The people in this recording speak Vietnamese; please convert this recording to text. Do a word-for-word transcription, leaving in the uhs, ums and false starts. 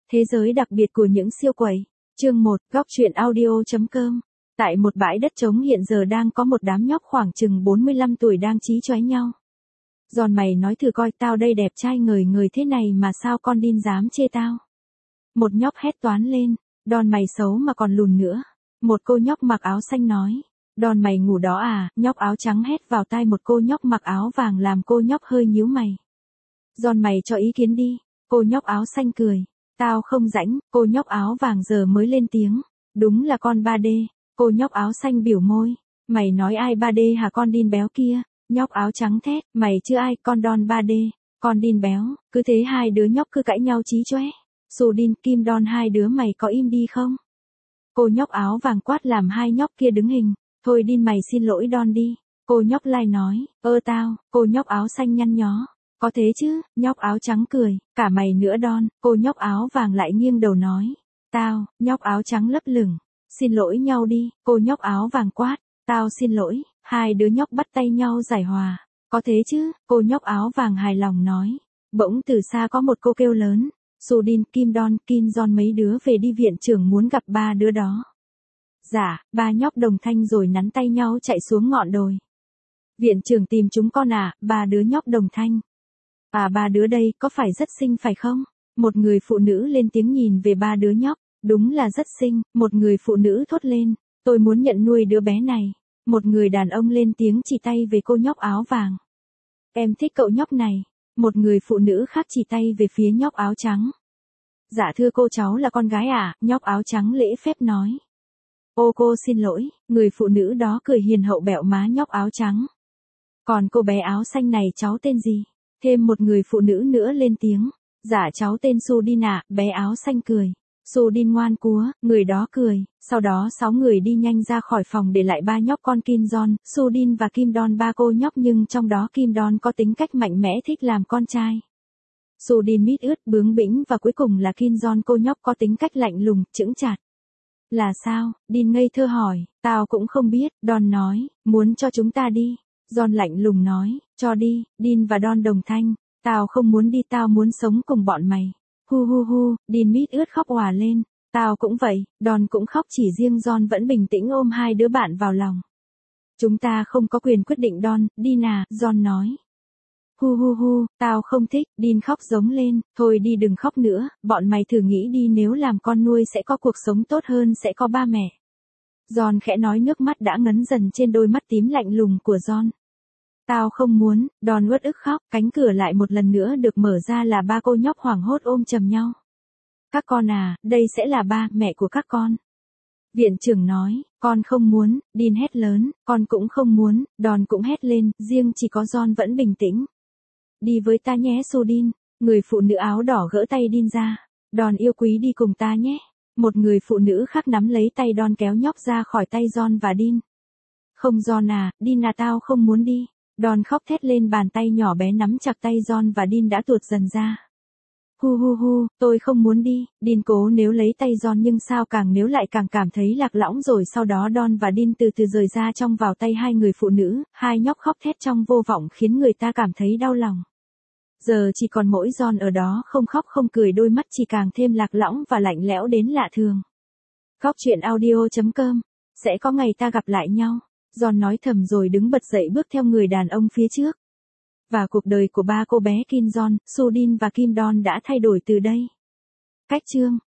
Thế giới đặc biệt của những siêu quẩy. Chương một, góc truyện audio.com. Tại một bãi đất trống hiện giờ đang có một đám nhóc khoảng chừng bốn mươi lăm tuổi đang chí chóe nhau. Giòn mày nói thử coi, tao đây đẹp trai ngời ngời thế này mà sao con Đin dám chê tao. Một nhóc hét toán lên, Đòn mày xấu mà còn lùn nữa. Một cô nhóc mặc áo xanh nói, Đòn mày ngủ đó à. Nhóc áo trắng hét vào tai một cô nhóc mặc áo vàng làm cô nhóc hơi nhíu mày. Giòn mày cho ý kiến đi. Cô nhóc áo xanh cười, tao không rảnh. Cô nhóc áo vàng giờ mới lên tiếng, đúng là con ba D. Cô nhóc áo xanh biểu môi, mày nói ai ba D hả con Đin béo kia. Nhóc áo trắng thét, mày chưa ai, con Đon ba D, con Đin béo. Cứ thế hai đứa nhóc cứ cãi nhau chí chóe. Dù Đin, Kim Đon hai đứa mày có im đi không? Cô nhóc áo vàng quát làm hai nhóc kia đứng hình. Thôi Đin mày xin lỗi Đon đi. Cô nhóc lai nói, ơ tao. Cô nhóc áo xanh nhăn nhó, có thế chứ. Nhóc áo trắng cười, cả mày nữa Đon. Cô nhóc áo vàng lại nghiêng đầu nói, tao. Nhóc áo trắng lấp lửng, xin lỗi nhau đi. Cô nhóc áo vàng quát, tao xin lỗi. Hai đứa nhóc bắt tay nhau giải hòa, có thế chứ. Cô nhóc áo vàng hài lòng nói. Bỗng từ xa có một cô kêu lớn, Su Đin, Kim Đon, Kim Giòn mấy đứa về đi, viện trưởng muốn gặp ba đứa đó. Dạ. Ba nhóc đồng thanh rồi nắn tay nhau chạy xuống ngọn đồi. Viện trưởng tìm chúng con à? Ba đứa nhóc đồng thanh. À, ba đứa đây có phải rất xinh phải không? Một người phụ nữ lên tiếng nhìn về ba đứa nhóc. Đúng là rất xinh. Một người phụ nữ thốt lên, tôi muốn nhận nuôi đứa bé này. Một người đàn ông lên tiếng chỉ tay về cô nhóc áo vàng. Em thích cậu nhóc này. Một người phụ nữ khác chỉ tay về phía nhóc áo trắng. Dạ thưa cô, cháu là con gái à? Nhóc áo trắng lễ phép nói. Ô cô xin lỗi. Người phụ nữ đó cười hiền hậu bẹo má nhóc áo trắng. Còn cô bé áo xanh này cháu tên gì? Thêm một người phụ nữ nữa lên tiếng. Dạ cháu tên Su Đin ạ. Bé áo xanh cười. Su Đin ngoan cúa. Người đó cười. Sau đó sáu người đi nhanh ra khỏi phòng để lại ba nhóc con Kim Giòn, Su Đin và Kim Đon. Ba cô nhóc nhưng trong đó Kim Đon có tính cách mạnh mẽ, thích làm con trai. Su Đin mít ướt bướng bỉnh và cuối cùng là Kim Giòn, cô nhóc có tính cách lạnh lùng, chững chạc. Là sao? Đin ngây thơ hỏi. Tao cũng không biết. Đon nói, muốn cho chúng ta đi. Giòn lạnh lùng nói, cho đi. Đin và Đon đồng thanh, tao không muốn đi, tao muốn sống cùng bọn mày. Hu hu hu. Đin mít ướt khóc òa lên. Tao cũng vậy. Đon cũng khóc, chỉ riêng Giòn vẫn bình tĩnh ôm hai đứa bạn vào lòng. Chúng ta không có quyền quyết định Đon, Đin à, Giòn nói. Hu hu hu, tao không thích. Đin khóc giống lên, thôi đi đừng khóc nữa, bọn mày thử nghĩ đi, nếu làm con nuôi sẽ có cuộc sống tốt hơn, sẽ có ba mẹ. Giòn khẽ nói, nước mắt đã ngấn dần trên đôi mắt tím lạnh lùng của Giòn. Tao không muốn. Đon uất ức khóc. Cánh cửa lại một lần nữa được mở ra, là ba cô nhóc hoảng hốt ôm chầm nhau. Các con à, đây sẽ là ba, mẹ của các con. Viện trưởng nói, con không muốn. Đin hét lớn, con cũng không muốn. Đon cũng hét lên, riêng chỉ có Giòn vẫn bình tĩnh. Đi với ta nhé Su Đin. Người phụ nữ áo đỏ gỡ tay Đin ra. Đon yêu quý, đi cùng ta nhé. Một người phụ nữ khác nắm lấy tay Đon kéo nhóc ra khỏi tay Giòn và Đin. Không Giòn à, Đin à, tao không muốn đi. Đon khóc thét lên, bàn tay nhỏ bé nắm chặt tay Giòn và Đin đã tuột dần ra. Hu hu hu, tôi không muốn đi. Đin cố nếu lấy tay Giòn nhưng sao càng nếu lại càng cảm thấy lạc lõng, rồi sau đó Đon và Đin từ từ rời ra trong vào tay hai người phụ nữ. Hai nhóc khóc thét trong vô vọng khiến người ta cảm thấy đau lòng. Giờ chỉ còn mỗi Giòn ở đó, không khóc không cười, đôi mắt chỉ càng thêm lạc lõng và lạnh lẽo đến lạ thường. Góc truyện audio.com. Sẽ có ngày ta gặp lại nhau. Giòn nói thầm rồi đứng bật dậy bước theo người đàn ông phía trước. Và cuộc đời của ba cô bé Kim Giòn, Su Đin và Kim Đon đã thay đổi từ đây. Cách chương